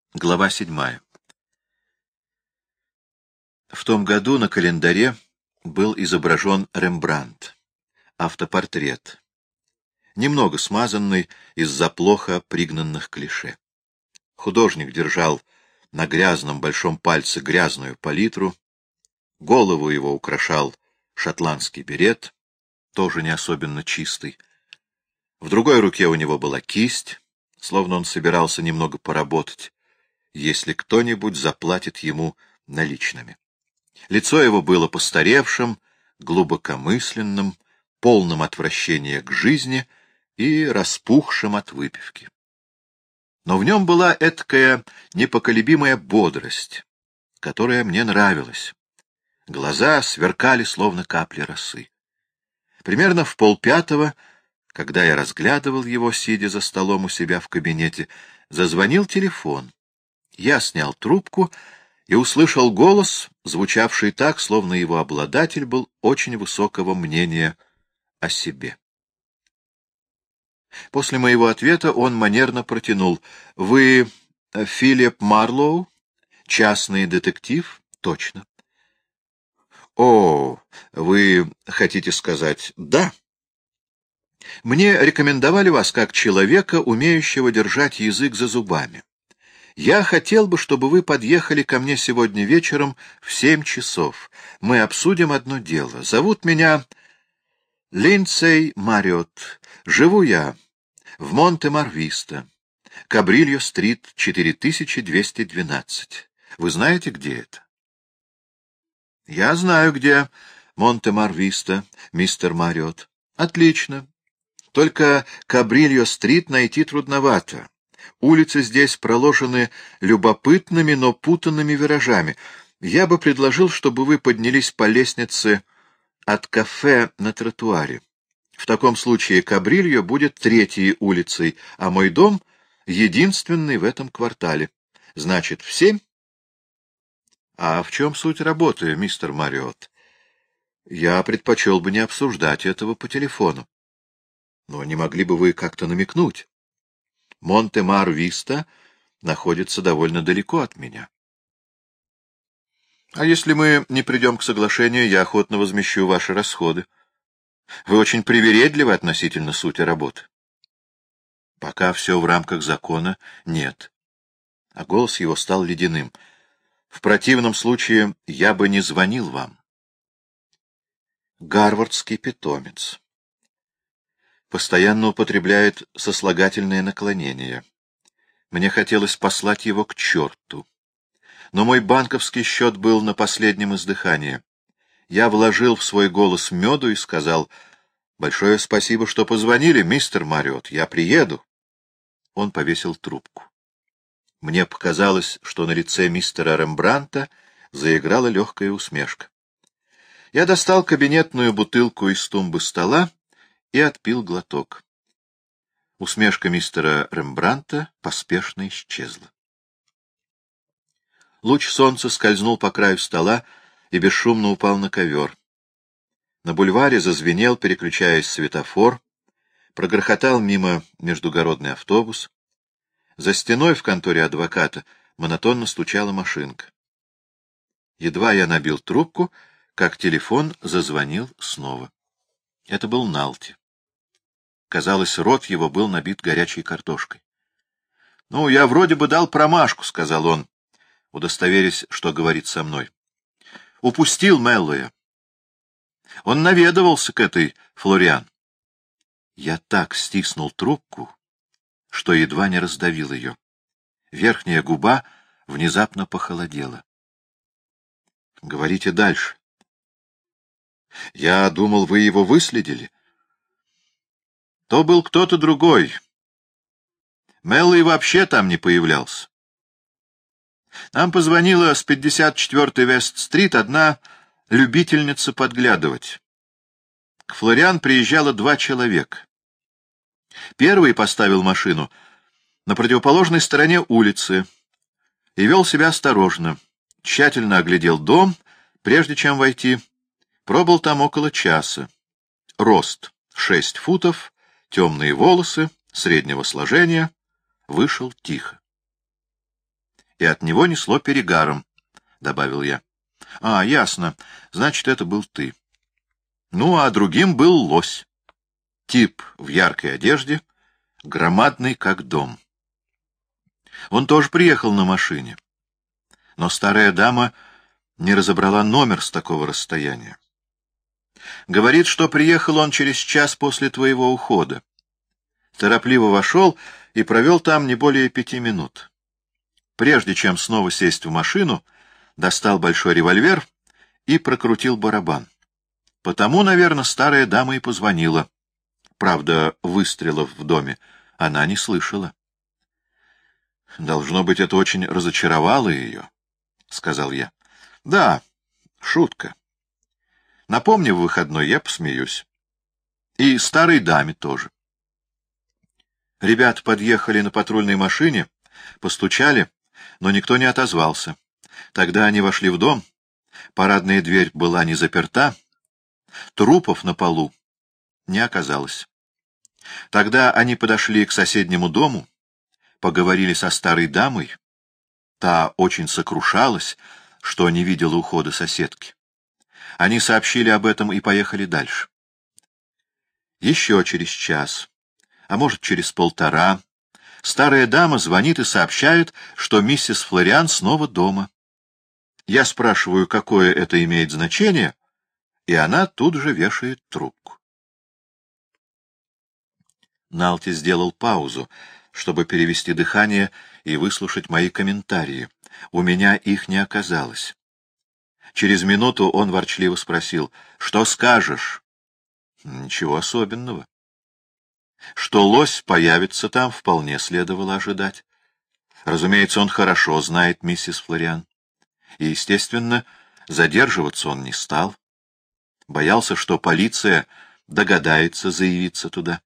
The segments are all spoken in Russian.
Глава 7. В том году на календаре был изображен Рембрандт, автопортрет, немного смазанный из-за плохо пригнанных клише. Художник держал на грязном большом пальце грязную палитру, голову его украшал шотландский берет, тоже не особенно чистый. В другой руке у него была кисть, словно он собирался немного поработать, если кто-нибудь заплатит ему наличными. Лицо его было постаревшим, глубокомысленным, полным отвращения к жизни и распухшим от выпивки. Но в нем была эткая непоколебимая бодрость, которая мне нравилась. Глаза сверкали, словно капли росы. Примерно в 4:30, когда я разглядывал его, сидя за столом у себя в кабинете, зазвонил телефон. Я снял трубку и услышал голос, звучавший так, словно его обладатель был очень высокого мнения о себе. После моего ответа он манерно протянул: «Вы Филипп Марлоу? Частный детектив?» «Точно». «О, вы хотите сказать «да»?» «Мне рекомендовали вас как человека, умеющего держать язык за зубами. Я хотел бы, чтобы вы подъехали ко мне сегодня вечером в 7 часов. Мы обсудим одно дело. Зовут меня Линдсей Марриотт. Живу я в Монте-Мар-Виста, Кабрильо-стрит, 4212. Вы знаете, где это?» «Я знаю, где Монте-Мар-Виста, мистер Марриотт». «Отлично. Только Кабрильо-стрит найти трудновато. Улицы здесь проложены любопытными, но путанными виражами. Я бы предложил, чтобы вы поднялись по лестнице от кафе на тротуаре. В таком случае Кабрильо будет 3-й улицей, а мой дом — единственный в этом квартале. Значит, в 7? А в чем суть работы, мистер Марриотт? Я предпочел бы не обсуждать этого по телефону. Но не могли бы вы как-то намекнуть? Монте-Мар-Виста находится довольно далеко от меня. А если мы не придем к соглашению, я охотно возмещу ваши расходы. Вы очень привередливы относительно сути работы. Пока все в рамках закона, нет. А голос его стал ледяным. В противном случае я бы не звонил вам. Гарвардский питомец. Постоянно употребляет сослагательное наклонение. Мне хотелось послать его к черту. Но мой банковский счет был на последнем издыхании. Я вложил в свой голос меду и сказал: «Большое спасибо, что позвонили, мистер Марриотт. Я приеду». Он повесил трубку. Мне показалось, что на лице мистера Рембрандта заиграла легкая усмешка. Я достал кабинетную бутылку из тумбы стола и отпил глоток. Усмешка мистера Рембрандта поспешно исчезла. Луч солнца скользнул по краю стола и бесшумно упал на ковер. На бульваре зазвенел, переключаясь, светофор, прогрохотал мимо междугородный автобус. За стеной в конторе адвоката монотонно стучала машинка. Едва я набил трубку, как телефон зазвонил снова. Это был Налти. Казалось, рот его был набит горячей картошкой. — Ну, я вроде бы дал промашку, — сказал он, удостоверясь, что говорит со мной. — Упустил Меллоя. Он наведывался к этой Флориан. Я так стиснул трубку, что едва не раздавил ее. Верхняя губа внезапно похолодела. — Говорите дальше. — Я думал, вы его выследили. То был кто-то другой. Меллой вообще там не появлялся. Нам позвонила с 54-й Вест-стрит одна любительница подглядывать. К Флориан приезжало 2 человека. Первый поставил машину на противоположной стороне улицы и вел себя осторожно, тщательно оглядел дом, прежде чем войти, пробыл там около часа. Рост 6 футов, темные волосы, среднего сложения, вышел тихо. и от него несло перегаром, — добавил я. — А, ясно. Значит, это был ты. Ну, а другим был лось. Тип в яркой одежде, громадный, как дом. Он тоже приехал на машине. Но старая дама не разобрала номер с такого расстояния. Говорит, что приехал он через час после твоего ухода. Торопливо вошел и провел там не более 5 минут. Прежде чем снова сесть в машину, достал большой револьвер и прокрутил барабан. Потому, наверное, старая дама и позвонила. Правда, выстрелов в доме она не слышала. — Должно быть, это очень разочаровало ее, — сказал я. — Да, шутка. Напомни, в выходной я посмеюсь. И старой даме тоже. Ребята подъехали на патрульной машине, постучали, но никто не отозвался. Тогда они вошли в дом, парадная дверь была не заперта, трупов на полу не оказалось. Тогда они подошли к соседнему дому, поговорили со старой дамой. Та очень сокрушалась, что не видела ухода соседки. Они сообщили об этом и поехали дальше. Еще через час, а может, через полтора, старая дама звонит и сообщает, что миссис Флориан снова дома. Я спрашиваю, какое это имеет значение, и она тут же вешает трубку. Налти сделал паузу, чтобы перевести дыхание и выслушать мои комментарии. У меня их не оказалось. Через минуту он ворчливо спросил: «Что скажешь?» «Ничего особенного. Что лось появится там, вполне следовало ожидать. Разумеется, он хорошо знает миссис Флориан. И, естественно, задерживаться он не стал. Боялся, что полиция догадается заявиться туда».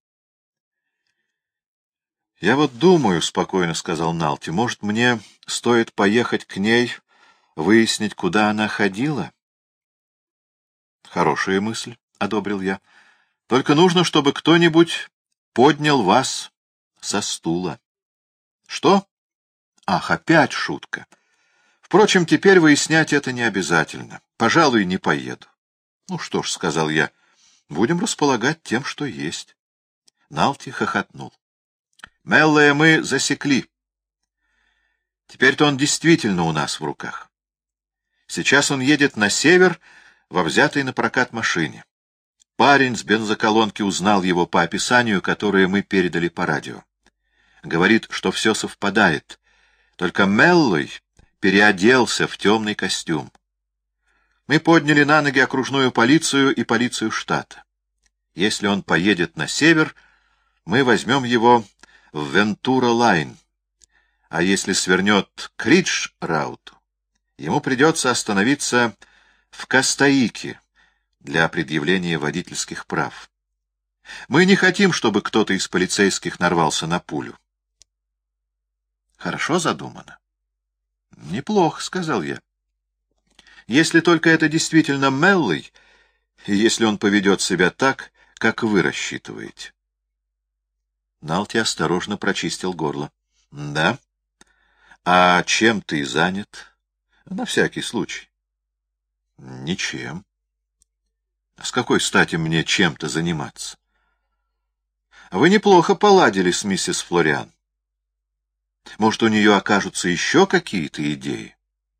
«Я вот думаю, — спокойно сказал Налти, — может, мне стоит поехать к ней, выяснить, куда она ходила?» «Хорошая мысль, — одобрил я. — Только нужно, чтобы кто-нибудь поднял вас со стула». «Что? Ах, опять шутка. Впрочем, теперь выяснять это не обязательно. Пожалуй, не поеду». «Ну что ж, — сказал я, — будем располагать тем, что есть». Налти хохотнул. «Меллея мы засекли. Теперь-то он действительно у нас в руках. Сейчас он едет на север во взятой на прокат машине. Парень с бензоколонки узнал его по описанию, которое мы передали по радио. Говорит, что все совпадает, только Меллой переоделся в темный костюм. Мы подняли на ноги окружную полицию и полицию штата. Если он поедет на север, мы возьмем его в Вентура-Лайн, а если свернет к Ридж-Рауту, ему придется остановиться в Костаике для предъявления водительских прав. Мы не хотим, чтобы кто-то из полицейских нарвался на пулю. Хорошо задумано. Неплохо, — сказал я. Если только это действительно Меллой, и если он поведет себя так, как вы рассчитываете. Налти осторожно прочистил горло. — Да? А чем ты занят? На всякий случай. — Ничем. — С какой стати мне чем-то заниматься? — Вы неплохо поладили с миссис Флориан. Может, у нее окажутся еще какие-то идеи?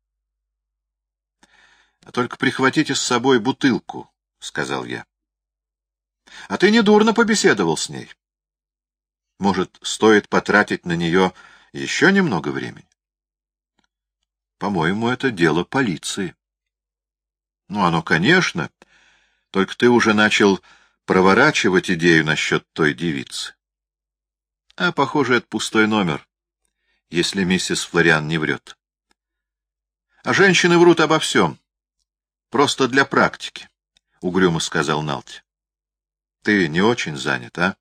— А только прихватите с собой бутылку, — сказал я. — А ты недурно побеседовал с ней. Может, стоит потратить на нее еще немного времени? По-моему, это дело полиции. Ну, оно, конечно, только ты уже начал проворачивать идею насчет той девицы. А, похоже, это пустой номер, если миссис Флориан не врет. А женщины врут обо всем. Просто для практики, — угрюмо сказал Налти. Ты не очень занят, а?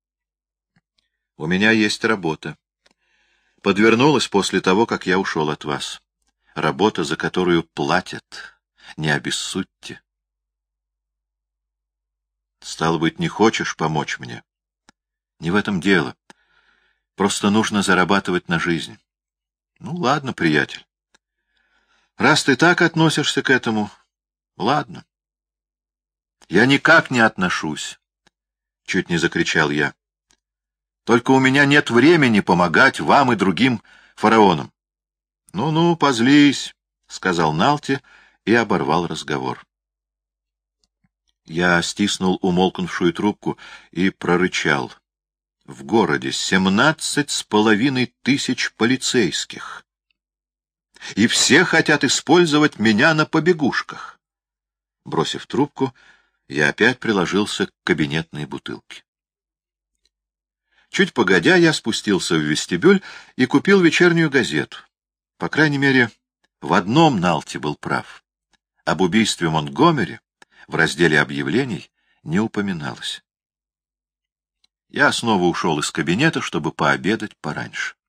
У меня есть работа. Подвернулась после того, как я ушел от вас. Работа, за которую платят. Не обессудьте. Стало быть, не хочешь помочь мне? Не в этом дело. Просто нужно зарабатывать на жизнь. Ну, ладно, приятель. Раз ты так относишься к этому, ладно. Я никак не отношусь, — чуть не закричал я. Только у меня нет времени помогать вам и другим фараонам. Ну-ну, позлись, — сказал Налти и оборвал разговор. Я стиснул умолкнувшую трубку и прорычал. В городе 17,5 тысяч полицейских. И все хотят использовать меня на побегушках. Бросив трубку, я опять приложился к кабинетной бутылке. Чуть погодя, я спустился в вестибюль и купил вечернюю газету. По крайней мере, в одном Налти был прав. Об убийстве Монтгомери в разделе объявлений не упоминалось. Я снова ушел из кабинета, чтобы пообедать пораньше.